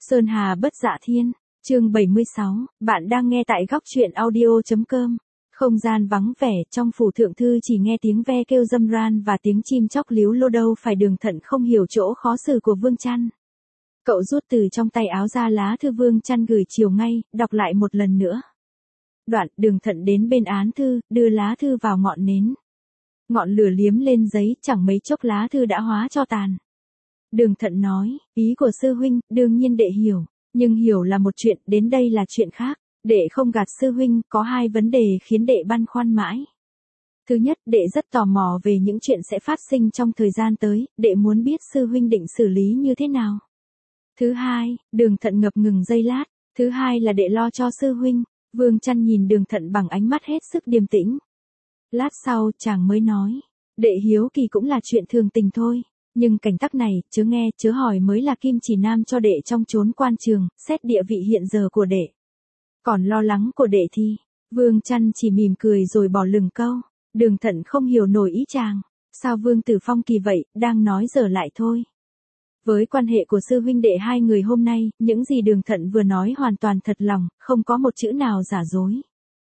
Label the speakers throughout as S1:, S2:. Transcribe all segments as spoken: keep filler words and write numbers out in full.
S1: Sơn Hà bất dạ thiên, chương bảy mươi sáu, bạn đang nghe tại góc truyện audio.com. Không gian vắng vẻ, trong phủ thượng thư chỉ nghe tiếng ve kêu râm ran và tiếng chim chóc líu lô, đâu phải Đường Thận không hiểu chỗ khó xử của Vương Chăn. Cậu rút từ trong tay áo ra lá thư Vương Chăn gửi chiều ngay, đọc lại một lần nữa. Đoạn, Đường Thận đến bên án thư, đưa lá thư vào ngọn nến. Ngọn lửa liếm lên giấy, chẳng mấy chốc lá thư đã hóa tro tàn. Đường Thận nói, ý của sư huynh, đương nhiên đệ hiểu, nhưng hiểu là một chuyện, đến đây là chuyện khác. Đệ không gạt sư huynh, có hai vấn đề khiến đệ băn khoăn mãi. Thứ nhất, đệ rất tò mò về những chuyện sẽ phát sinh trong thời gian tới, đệ muốn biết sư huynh định xử lý như thế nào. Thứ hai, Đường Thận ngập ngừng giây lát, thứ hai là đệ lo cho sư huynh. Vương Chăn nhìn Đường Thận bằng ánh mắt hết sức điềm tĩnh. Lát sau, chàng mới nói, đệ hiếu kỳ cũng là chuyện thường tình thôi. Nhưng cảnh tắc này, chớ nghe, chớ hỏi mới là kim chỉ nam cho đệ trong chốn quan trường, xét địa vị hiện giờ của đệ. Còn lo lắng của đệ thì, Vương Chăn chỉ mỉm cười rồi bỏ lửng câu. Đường Thận không hiểu nổi ý chàng. Sao Vương Tử Phong kỳ vậy, đang nói dở lại thôi. Với quan hệ của sư huynh đệ hai người hôm nay, những gì Đường Thận vừa nói hoàn toàn thật lòng, không có một chữ nào giả dối.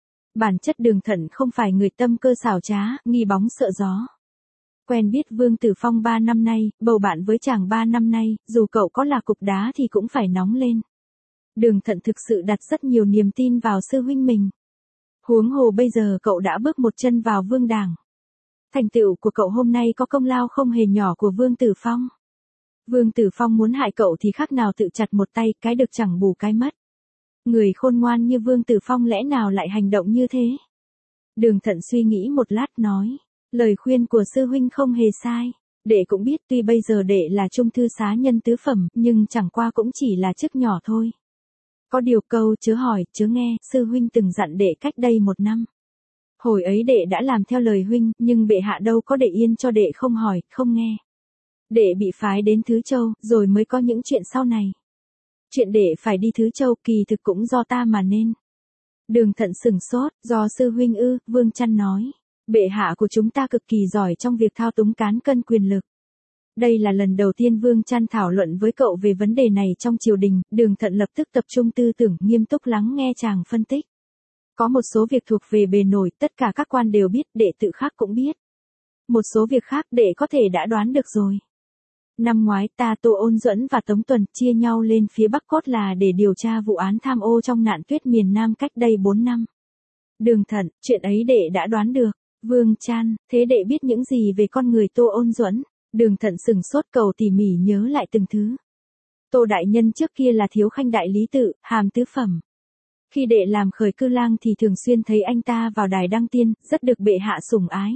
S1: Bản chất Đường Thận không phải người tâm cơ xảo trá, nghi bóng sợ gió. Quen biết Vương Tử Phong ba năm nay, bầu bạn với chàng ba năm nay, dù cậu có là cục đá thì cũng phải nóng lên. Đường Thận thực sự đặt rất nhiều niềm tin vào sư huynh mình. Huống hồ bây giờ cậu đã bước một chân vào vương đảng. Thành tựu của cậu hôm nay có công lao không hề nhỏ của Vương Tử Phong. Vương Tử Phong muốn hại cậu thì khác nào tự chặt một tay, cái được chẳng bù cái mất. Người khôn ngoan như Vương Tử Phong lẽ nào lại hành động như thế? Đường Thận suy nghĩ một lát nói, lời khuyên của sư huynh không hề sai. Đệ cũng biết tuy bây giờ đệ là trung thư xá nhân tứ phẩm, nhưng chẳng qua cũng chỉ là chức nhỏ thôi. Có điều câu chớ hỏi, chớ nghe, sư huynh từng dặn đệ cách đây một năm. Hồi ấy đệ đã làm theo lời huynh, nhưng bệ hạ đâu có để yên cho đệ không hỏi, không nghe. Đệ bị phái đến Thứ Châu, rồi mới có những chuyện sau này. Chuyện đệ phải đi Thứ Châu kỳ thực cũng do ta mà nên. Đường Thận sừng sốt, do sư huynh ư, Vương Chăn nói. Bệ hạ của chúng ta cực kỳ giỏi trong việc thao túng cán cân quyền lực. Đây là lần đầu tiên Vương Chăn thảo luận với cậu về vấn đề này trong triều đình, Đường Thận lập tức tập trung tư tưởng, nghiêm túc lắng nghe chàng phân tích. Có một số việc thuộc về bề nổi, tất cả các quan đều biết, đệ tự khác cũng biết. Một số việc khác đệ có thể đã đoán được rồi. Năm ngoái ta Tô Ôn Duẫn và Tống Tuần chia nhau lên phía Bắc Cốt là để điều tra vụ án tham ô trong nạn tuyết miền Nam cách đây bốn năm. Đường Thận, chuyện ấy đệ đã đoán được. Vương Chăn, thế đệ biết những gì về con người Tô Ôn Duẫn? Đường Thận sừng sốt, cầu tỉ mỉ nhớ lại từng thứ. Tô đại nhân trước kia là thiếu khanh đại lý tự, hàm tứ phẩm. Khi đệ làm khởi cư lang thì thường xuyên thấy anh ta vào đài đăng tiên, rất được bệ hạ sủng ái.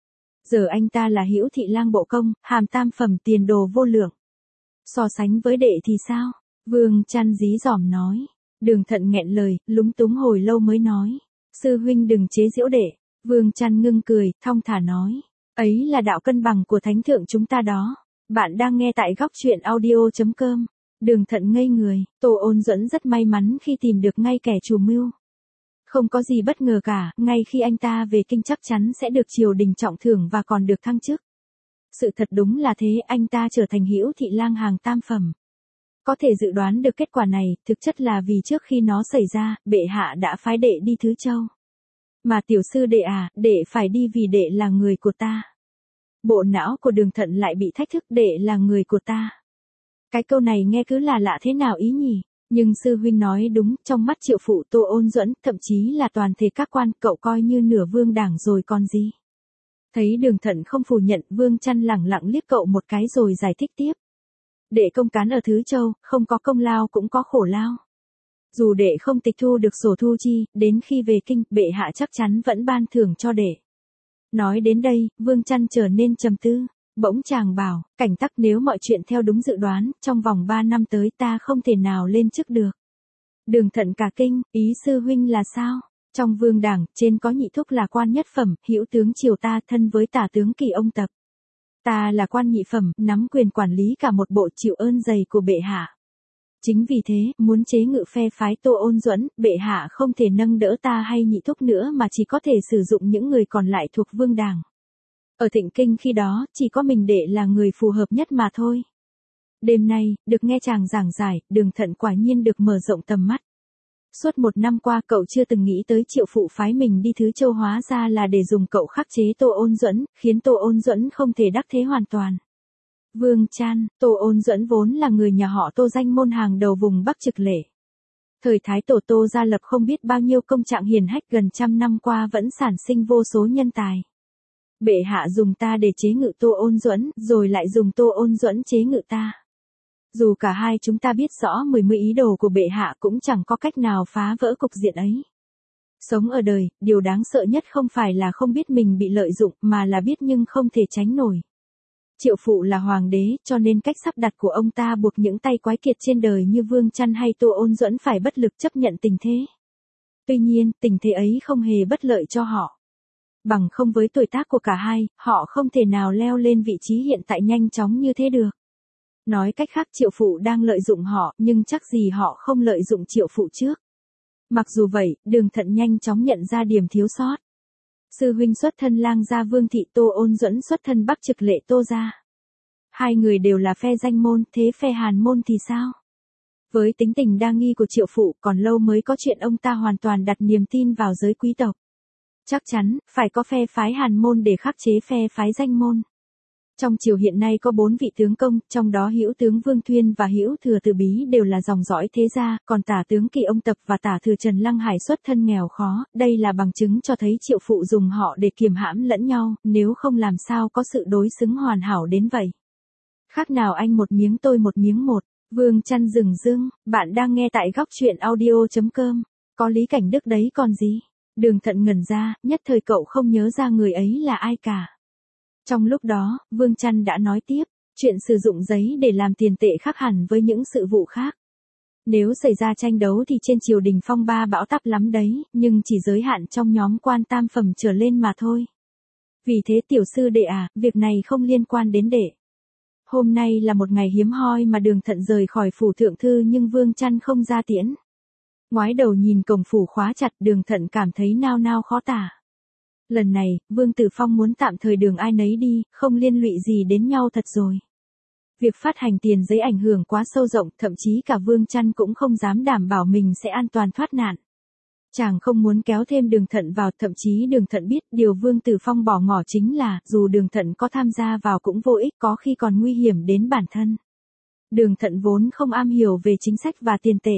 S1: Giờ anh ta là hữu thị lang bộ công, hàm tam phẩm, tiền đồ vô lượng. So sánh với đệ thì sao? Vương Chăn dí dỏm nói. Đường Thận nghẹn lời, lúng túng hồi lâu mới nói. Sư huynh đừng chế giễu đệ. Vương Chăn ngưng cười, thong thả nói. Ấy là đạo cân bằng của thánh thượng chúng ta đó. Bạn đang nghe tại góc truyện audio.com. Đường Thận ngây người, Tô Ôn Duẫn rất may mắn khi tìm được ngay kẻ chủ mưu. Không có gì bất ngờ cả, ngay khi anh ta về kinh chắc chắn sẽ được triều đình trọng thưởng và còn được thăng chức. Sự thật đúng là thế, anh ta trở thành hữu thị lang hàng tam phẩm. Có thể dự đoán được kết quả này, thực chất là vì trước khi nó xảy ra, bệ hạ đã phái đệ đi Thứ Châu. Mà tiểu sư đệ à, đệ phải đi vì đệ là người của ta. Bộ não của Đường Thận lại bị thách thức, đệ là người của ta. Cái câu này nghe cứ là lạ thế nào ý nhỉ? Nhưng sư huynh nói đúng, trong mắt triệu phụ Tô Ôn Duẫn, thậm chí là toàn thể các quan, cậu coi như nửa vương đảng rồi còn gì. Thấy Đường Thận không phủ nhận, Vương Chăn lẳng lặng liếc cậu một cái rồi giải thích tiếp. Đệ công cán ở Thứ Châu, không có công lao cũng có khổ lao. Dù đệ không tịch thu được sổ thu chi, đến khi về kinh, bệ hạ chắc chắn vẫn ban thưởng cho đệ. Nói đến đây, Vương Chăn trở nên trầm tư. Bỗng chàng bảo, cảnh tắc nếu mọi chuyện theo đúng dự đoán, trong vòng ba năm tới ta không thể nào lên chức được. Đường Thận cả kinh, ý sư huynh là sao? Trong vương đảng, trên có nhị thúc là quan nhất phẩm, hữu tướng triều ta thân với tả tướng Kỳ ông Tập. Ta là quan nhị phẩm, nắm quyền quản lý cả một bộ, chịu ơn dày của bệ hạ. Chính vì thế, muốn chế ngự phe phái Tô Ôn Duẫn, bệ hạ không thể nâng đỡ ta hay nhị thúc nữa mà chỉ có thể sử dụng những người còn lại thuộc vương đảng. Ở Thịnh Kinh khi đó, chỉ có mình đệ là người phù hợp nhất mà thôi. Đêm nay, được nghe chàng giảng giải, Đường Thận quả nhiên được mở rộng tầm mắt. Suốt một năm qua cậu chưa từng nghĩ tới Triệu phụ phái mình đi Thứ Châu hóa ra là để dùng cậu khắc chế Tô Ôn Duẫn, khiến Tô Ôn Duẫn không thể đắc thế hoàn toàn. Vương Trăn, Tô Ôn Duẫn vốn là người nhà họ Tô danh môn hàng đầu vùng Bắc Trực Lệ. Thời Thái Tổ Tô gia lập không biết bao nhiêu công trạng hiển hách gần trăm năm qua vẫn sản sinh vô số nhân tài. Bệ hạ dùng ta để chế ngự Tô Ôn Duẫn, rồi lại dùng Tô Ôn Duẫn chế ngự ta. Dù cả hai chúng ta biết rõ mười mươi ý đồ của bệ hạ cũng chẳng có cách nào phá vỡ cục diện ấy. Sống ở đời, điều đáng sợ nhất không phải là không biết mình bị lợi dụng mà là biết nhưng không thể tránh nổi. Triệu phụ là hoàng đế, cho nên cách sắp đặt của ông ta buộc những tay quái kiệt trên đời như Vương Trăn hay Tô Ôn Duẫn phải bất lực chấp nhận tình thế. Tuy nhiên, tình thế ấy không hề bất lợi cho họ. Bằng không với tuổi tác của cả hai, họ không thể nào leo lên vị trí hiện tại nhanh chóng như thế được. Nói cách khác Triệu phụ đang lợi dụng họ, nhưng chắc gì họ không lợi dụng Triệu phụ trước. Mặc dù vậy, Đường Thận nhanh chóng nhận ra điểm thiếu sót. Sư huynh xuất thân Lang gia Vương thị, Tô Ôn Duẫn xuất thân Bắc Trực Lệ Tô gia. Hai người đều là phe danh môn, thế phe Hàn môn thì sao? Với tính tình đa nghi của Triệu phụ, còn lâu mới có chuyện ông ta hoàn toàn đặt niềm tin vào giới quý tộc. Chắc chắn, phải có phe phái Hàn môn để khắc chế phe phái danh môn. Trong triều hiện nay có bốn vị tướng công, trong đó Hữu tướng Vương Thuyên và Hữu thừa Từ Bí đều là dòng dõi thế gia, còn Tả tướng Kỳ Ông Tập và Tả thừa Trần Lăng Hải xuất thân nghèo khó, đây là bằng chứng cho thấy Triệu phụ dùng họ để kiềm hãm lẫn nhau, nếu không làm sao có sự đối xứng hoàn hảo đến vậy. Khác nào anh một miếng tôi một miếng một. Vương Trăn dừng dưng, bạn đang nghe tại góc truyện audio chấm com. Có Lý Cảnh Đức đấy còn gì? Đường Thận ngẩn ra, nhất thời cậu không nhớ ra người ấy là ai cả. Trong lúc đó, Vương Trăn đã nói tiếp, chuyện sử dụng giấy để làm tiền tệ khác hẳn với những sự vụ khác. Nếu xảy ra tranh đấu thì trên triều đình phong ba bão táp lắm đấy, nhưng chỉ giới hạn trong nhóm quan tam phẩm trở lên mà thôi. Vì thế tiểu sư đệ à, việc này không liên quan đến đệ. Hôm nay là một ngày hiếm hoi mà Đường Thận rời khỏi phủ thượng thư nhưng Vương Trăn không ra tiễn. Ngoái đầu nhìn cổng phủ khóa chặt, Đường Thận cảm thấy nao nao khó tả. Lần này, Vương Tử Phong muốn tạm thời đường ai nấy đi, không liên lụy gì đến nhau thật rồi. Việc phát hành tiền giấy ảnh hưởng quá sâu rộng, thậm chí cả Vương Trăn cũng không dám đảm bảo mình sẽ an toàn thoát nạn. Chàng không muốn kéo thêm Đường Thận vào, thậm chí Đường Thận biết điều Vương Tử Phong bỏ ngỏ chính là, dù Đường Thận có tham gia vào cũng vô ích, có khi còn nguy hiểm đến bản thân. Đường Thận vốn không am hiểu về chính sách và tiền tệ.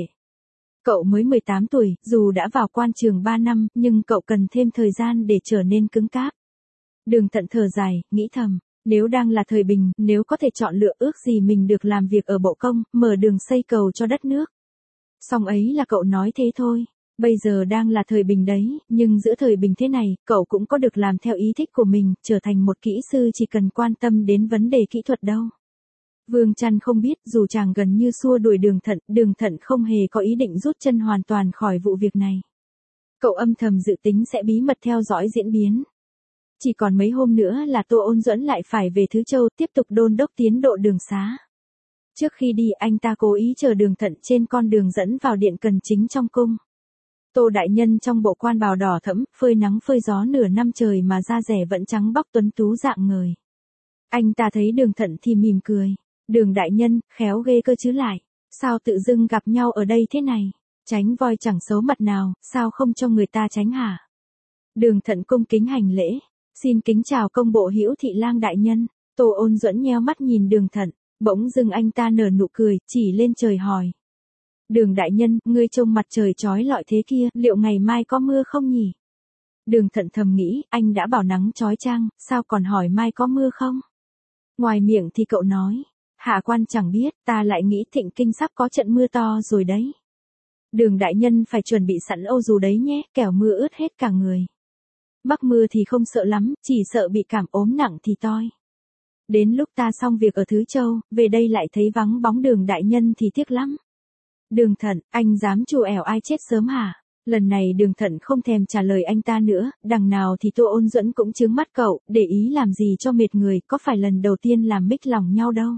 S1: Cậu mới mười tám tuổi, dù đã vào quan trường ba năm, nhưng cậu cần thêm thời gian để trở nên cứng cáp. Đường Thận thở dài, nghĩ thầm, nếu đang là thời bình, nếu có thể chọn lựa ước gì mình được làm việc ở bộ công, mở đường xây cầu cho đất nước. Song ấy là cậu nói thế thôi. Bây giờ đang là thời bình đấy, nhưng giữa thời bình thế này, cậu cũng có được làm theo ý thích của mình, trở thành một kỹ sư chỉ cần quan tâm đến vấn đề kỹ thuật đâu. Vương Trăn không biết, dù chàng gần như xua đuổi Đường Thận, Đường Thận không hề có ý định rút chân hoàn toàn khỏi vụ việc này. Cậu âm thầm dự tính sẽ bí mật theo dõi diễn biến. Chỉ còn mấy hôm nữa là Tô Ôn Duẫn lại phải về Thứ Châu tiếp tục đôn đốc tiến độ đường xá. Trước khi đi anh ta cố ý chờ Đường Thận trên con đường dẫn vào điện cần chính trong cung. Tô đại nhân trong bộ quan bào đỏ thẫm, phơi nắng phơi gió nửa năm trời mà da rẻ vẫn trắng bóc tuấn tú dạng người. Anh ta thấy Đường Thận thì mỉm cười. Đường đại nhân, khéo ghê cơ chứ lại. Sao tự dưng gặp nhau ở đây thế này? Tránh voi chẳng xấu mặt nào, sao không cho người ta tránh hả? Đường Thận cung kính hành lễ. Xin kính chào công bộ Hữu thị lang đại nhân. Tô Ôn Duẫn nheo mắt nhìn Đường Thận. Bỗng dưng anh ta nở nụ cười, chỉ lên trời hỏi. Đường đại nhân, ngươi trông mặt trời chói lọi thế kia, liệu ngày mai có mưa không nhỉ? Đường Thận thầm nghĩ, anh đã bảo nắng chói chang, sao còn hỏi mai có mưa không? Ngoài miệng thì cậu nói, hạ quan chẳng biết, ta lại nghĩ Thịnh Kinh sắp có trận mưa to rồi đấy. Đường đại nhân phải chuẩn bị sẵn ô dù đấy nhé, kẻo mưa ướt hết cả người. Bắc mưa thì không sợ lắm, chỉ sợ bị cảm ốm nặng thì toi. Đến lúc ta xong việc ở Thứ Châu, về đây lại thấy vắng bóng Đường đại nhân thì tiếc lắm. Đường Thận, anh dám trù ẻo ai chết sớm hả? Lần này Đường Thận không thèm trả lời anh ta nữa, đằng nào thì Tô Ôn Duẫn cũng chướng mắt cậu, để ý làm gì cho mệt người, có phải lần đầu tiên làm mích lòng nhau đâu.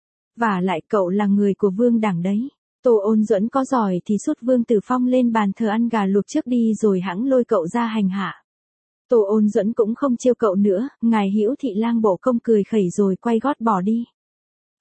S1: Và lại cậu là người của Vương đảng đấy. Tô Ôn Duẫn có giỏi thì sút Vương Tử Phong lên bàn thờ ăn gà luộc trước đi rồi hãng lôi cậu ra hành hạ. Tô Ôn Duẫn cũng không trêu cậu nữa, ngài Hữu thị lang bộ công cười khẩy rồi quay gót bỏ đi.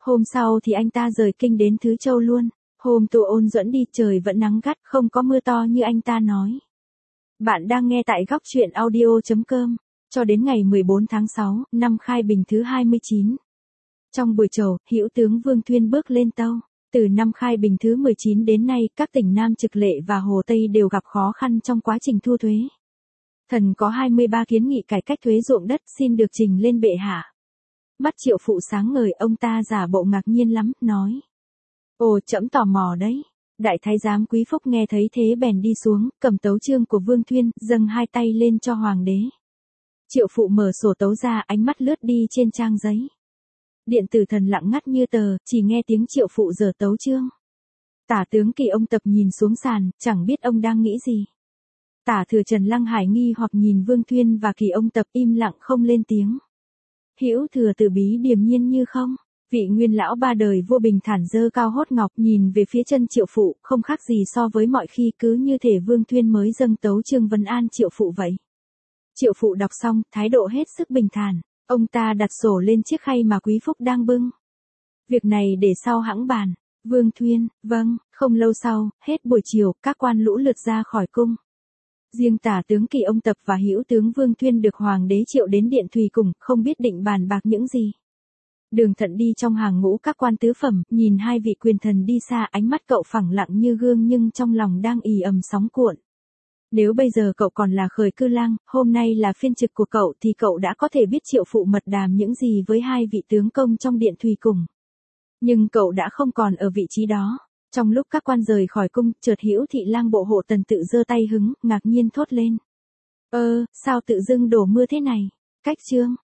S1: Hôm sau thì anh ta rời kinh đến Thứ Châu luôn. Hôm Tô Ôn dẫn đi trời vẫn nắng gắt, không có mưa to như anh ta nói. Bạn đang nghe tại góc chuyện audio chấm com. Cho đến ngày mười bốn tháng sáu, năm Khai Bình thứ hai mươi chín. Trong buổi trầu, Hữu tướng Vương Thuyên bước lên tâu. Từ năm Khai Bình thứ mười chín đến nay, các tỉnh Nam Trực Lệ và Hồ Tây đều gặp khó khăn trong quá trình thu thuế. Thần có hai mươi ba kiến nghị cải cách thuế ruộng đất xin được trình lên bệ hạ. Mắt Triệu Phụ sáng ngời, ông ta giả bộ ngạc nhiên lắm, nói. Ồ, trẫm tò mò đấy. Đại thái giám Quý Phúc nghe thấy thế bèn đi xuống, cầm tấu chương của Vương Thuyên, dâng hai tay lên cho hoàng đế. Triệu Phụ mở sổ tấu ra, ánh mắt lướt đi trên trang giấy. Điện tử thần lặng ngắt như tờ, chỉ nghe tiếng Triệu Phụ giở tấu chương. Tả tướng Kỳ Ông Tập nhìn xuống sàn, chẳng biết ông đang nghĩ gì. Tả thừa Trần Lăng Hải nghi hoặc nhìn Vương Thuyên và Kỳ Ông Tập im lặng không lên tiếng. Hữu thừa Từ bí điềm nhiên như không. Vị nguyên lão ba đời vua bình thản dơ cao hốt ngọc nhìn về phía chân Triệu Phụ, không khác gì so với mọi khi, cứ như thể Vương Thuyên mới dâng tấu chương vấn an Triệu Phụ vậy. Triệu Phụ đọc xong, thái độ hết sức bình thản. Ông ta đặt sổ lên chiếc khay mà Quý Phúc đang bưng. Việc này để sau hẵng bàn. Vương Thuyên, vâng. Không lâu sau, hết buổi chiều, các quan lũ lượt ra khỏi cung. Riêng tả tướng Kỳ Ông Tập và Hữu tướng Vương Thuyên được hoàng đế triệu đến điện Thùy cùng, không biết định bàn bạc những gì. Đường Thận đi trong hàng ngũ các quan tứ phẩm, nhìn hai vị quyền thần đi xa, ánh mắt cậu phẳng lặng như gương nhưng trong lòng đang ì ầm sóng cuộn. Nếu bây giờ cậu còn là khởi cư lang, hôm nay là phiên trực của cậu thì cậu đã có thể biết Triệu Phụ mật đàm những gì với hai vị tướng công trong điện Thùy cùng. Nhưng cậu đã không còn ở vị trí đó. Trong lúc các quan rời khỏi cung, chợt Hữu thị lang bộ hộ Tần tự giơ tay hứng, ngạc nhiên thốt lên. Ơ, sao tự dưng đổ mưa thế này? Cách chương,